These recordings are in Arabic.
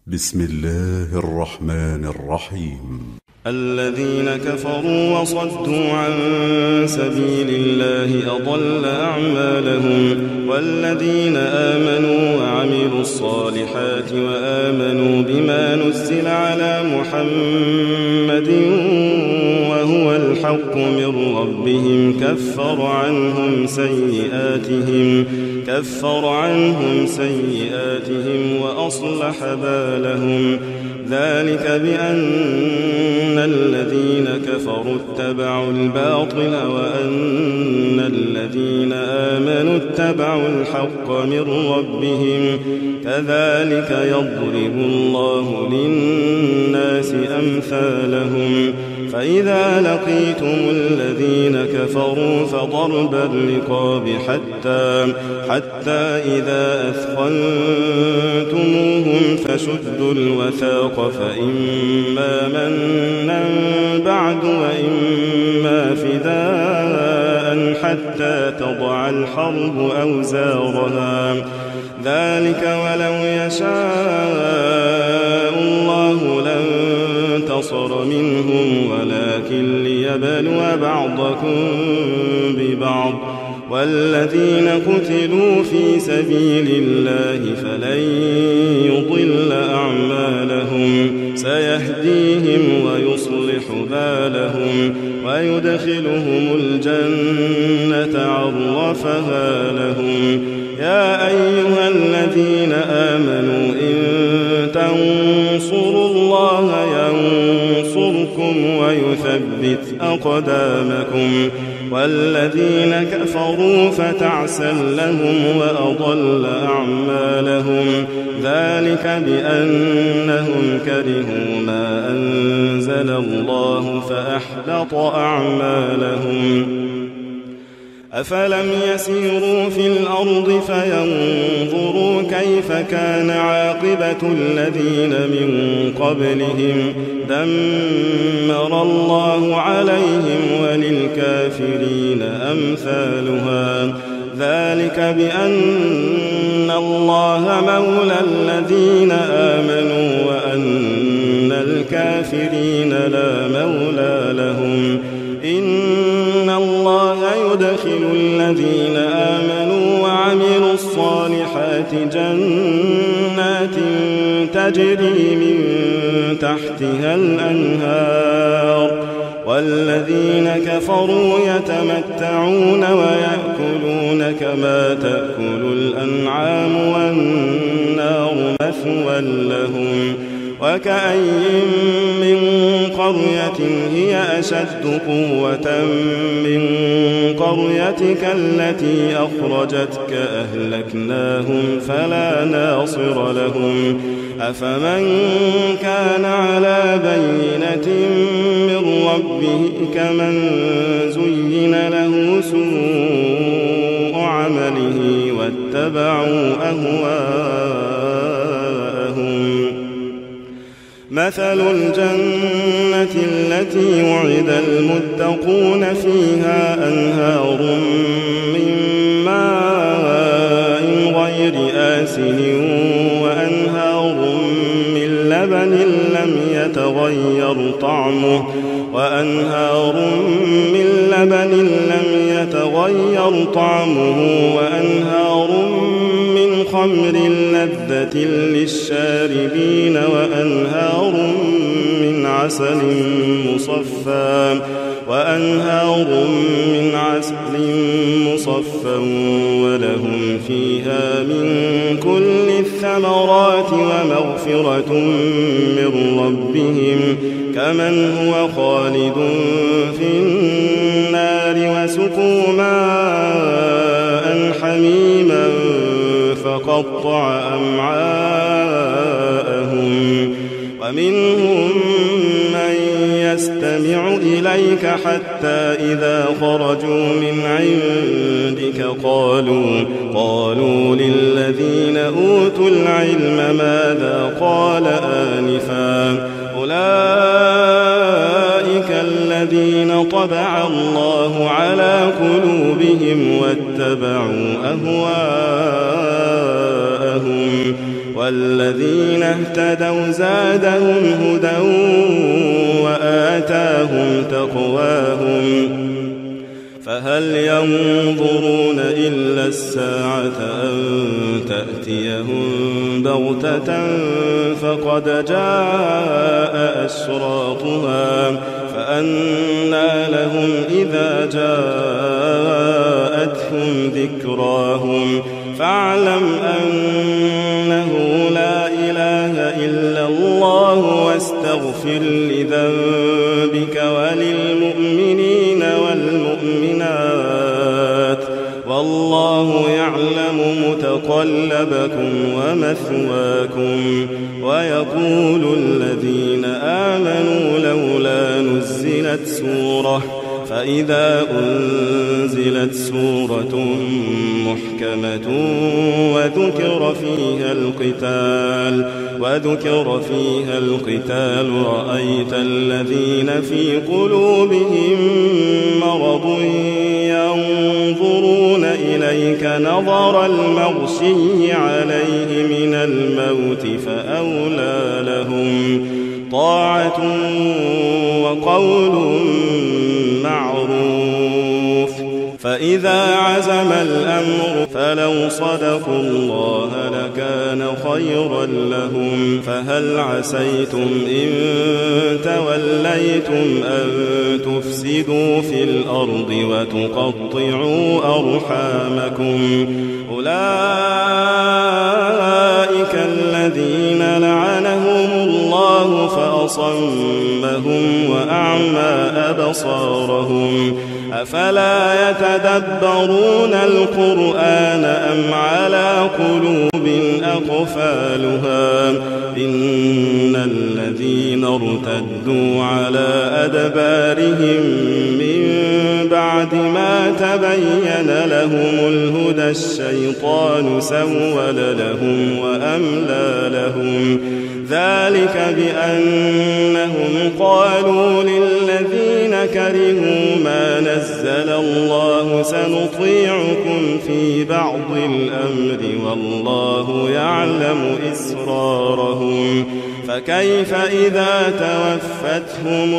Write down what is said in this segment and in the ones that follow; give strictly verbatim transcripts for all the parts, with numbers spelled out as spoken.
بسم الله الرحمن الرحيم. الذين كفروا وصدوا عن سبيل الله أضل أعمالهم، والذين آمنوا وعملوا الصالحات وآمنوا بما نزل على محمد وهو الحق من ربهم كفر عنهم سيئاتهم كفر عنهم سيئاتهم وأصلح بالهم. ذلك بأن الذين كفروا اتبعوا الباطل وأن الذين آمنوا اتبعوا الحق من ربهم، كذلك يضرب الله للناس أمثالهم. فإذا لقيتم الذين كفروا فضرب الرقاب حتى حتى إذا أثخنتموهم فشدوا الوثاق فإما منا بعد وإما فداء حتى تضع الحرب أوزارها. ذلك ولو يشاء الله لانتصر منهم ولكن ليبلو بعضكم ببعض. والذين قتلوا في سبيل الله فلن يضل أعمالهم، سيهديهم ويصلح بالهم ويدخلهم الجنة عرفها لهم. يا أيها الذين آمنوا إن تنصروا الله ينصركم ويثبت أقدامكم. والذين كفروا فتعسا لهم وأضل أعمالهم. ذلك بأنهم كرهوا ما أنزل الله فأحبط أعمالهم. أفلم يسيروا في الأرض فينظروا كيف كان عاقبة الذين من قبلهم دمر الله عليهم وللكافرين أمثالها. ذلك بأن الله مولى الذين آمنوا وأن الكافرين لا مولى لهم. إن الله يدخل الذين آمنوا وعملوا الصالحات جنات تجري من تحتها الأنهار، والذين كفروا يتمتعون ويأكلون كما تأكل الأنعام والنار مثوى لهم. وكأين من قرية هي أشد قوة من قريتك التي أخرجتك أهلكناهم فلا ناصر لهم. أفمن كان على بينة من ربه كمن زين له سوء عمله واتبعوا أهواءهم. مثل الجنة التي وعد المتقون فيها أنهار من ماء غير آسن وأنهار من لبن لم يتغير طعمه وأنهار من لبن لم يتغير طعمه وأنهار من خمر لذة للشاربين وأنهار من عسل مصفى وأنهار من عسل مصفى ولهم فيها من كل الثمرات ومغفرة من ربهم كمن هو خالد في النار وسقوا ماء حميما فقطع أمعاءهم. ومنهم من يستمع إليك حتى إذا خرجوا من عندك قالوا قالوا للذين أوتوا العلم ماذا قال آنفا أولئك الذين طبع الله على قلوبهم واتبعوا أهواءهم والذين اهتدوا زادهم هدى وآتاهم تقواهم فهل ينظرون إلا الساعة أن تأتيهم بغتة فقد جاء أشراطها فأنى لهم إذا جاءتهم ذكراهم فاعلم أنه لا إله إلا الله واستغفر لذنبك وللمؤمنين والمؤمنات والله يعلم متقلبكم ومثواكم. ويقول الذين آمنوا لولا نزلت سورة فإذا أنزلت سورة محكمة وذكر فيها القتال وذكر فيها القتال رأيت الذين في قلوبهم مرض ينظرون إليك نظر المغشي عليه من الموت فأولى لهم طاعة وقول معروف. فإذا عزم الأمر فلو صدقوا الله لكان خيرا لهم. فهل عسيتم إن توليتم أن تفسدوا في الأرض وتقطعوا أرحامكم أولئك الذين لعنهم الله فأصمهم وأعمى أبصارهم أفلا يتدبرون القرآن أم على قلوب أقفالها إن الذين ارتدوا على أدبارهم من بعد ما تبين لهم الهدى الشيطان سول لهم وأملى لهم ذلك بأنهم قالوا للذين كرهوا ما نزل الله سنطيعكم في بعض الأمر والله يعلم إسرارهم فكيف إذا توفتهم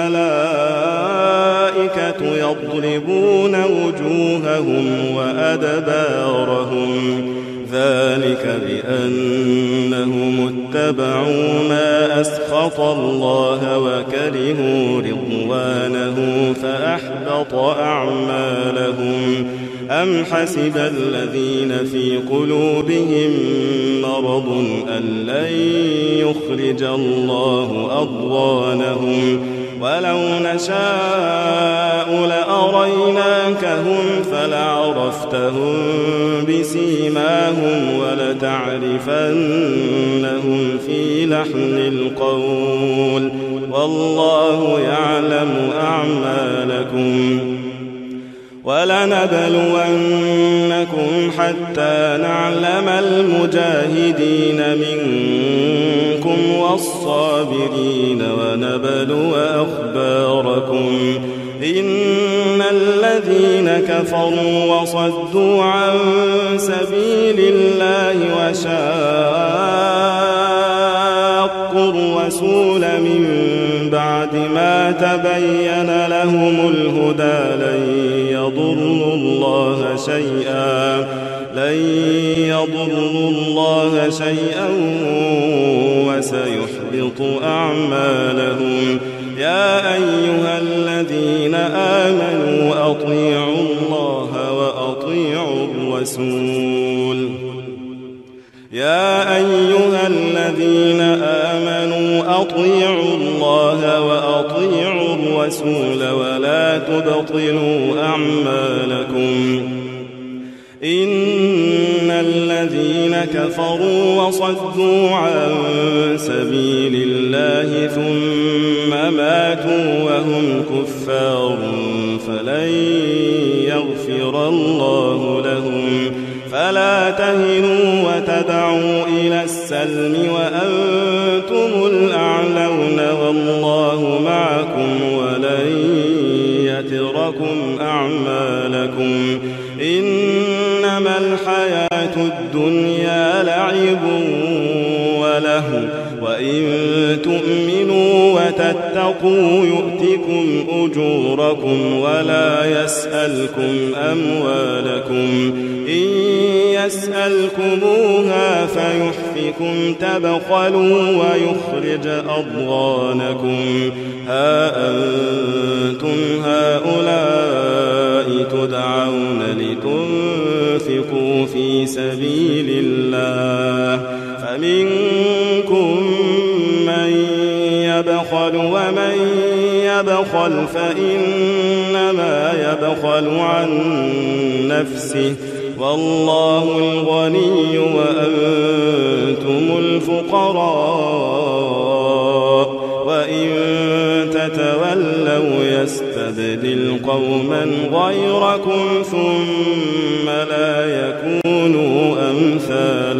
الملائكة يضربون وجوههم وأدبارهم ذلك بأنهم اتبعوا ما أسخط الله وكرهوا رضوانه فأحبط أعمالهم. أم حسب الذين في قلوبهم مرض أن لن يخرج الله أضغانهم ولو نشاء لأريناكهم فلعرفتهم بسيماهم ولتعرفنهم في لحن القول والله يعلم أعمالكم. ولنبلونكم حتى نعلم المجاهدين منكم والصابرين ونبلو أخباركم. إن الذين كفروا وصدوا عن سبيل الله وشاقوا الرسول من بعد ما تبين لهم الهدى لن يضروا الله شيئا لن يضروا الله شيئا وسيحبط أعمالهم. يا أيها الذين آمنوا أطيعوا الله وأطيعوا الرسول يا أيها الذين آمنوا أطيعوا الله وأطيعوا الرسول ولا تبطلوا أعمالكم. إن الذين كفروا وصدوا عن سبيل الله ثم ماتوا وهم كفار فلن يغفر الله لهم. فلا تهنوا وتدعوا إلى السلم وأنتم الأعلون والله معكم ولن يتركم أعمالكم. إنما الحياة الدنيا لعب له وإن تؤمنوا وتتقوا يؤتكم أجوركم ولا يسألكم أموالكم إن يسألكموها فيحفكم تبخلوا ويخرج أضغانكم ها أنتم هؤلاء تدعون لتنفقوا في سبيل الله فمنكم من يبخل ومن يبخل فإنما يبخل عن نفسه والله الغني وأنتم الفقراء وإن تتولوا يستبدل قوما غيركم ثم لا يكونوا أمثالكم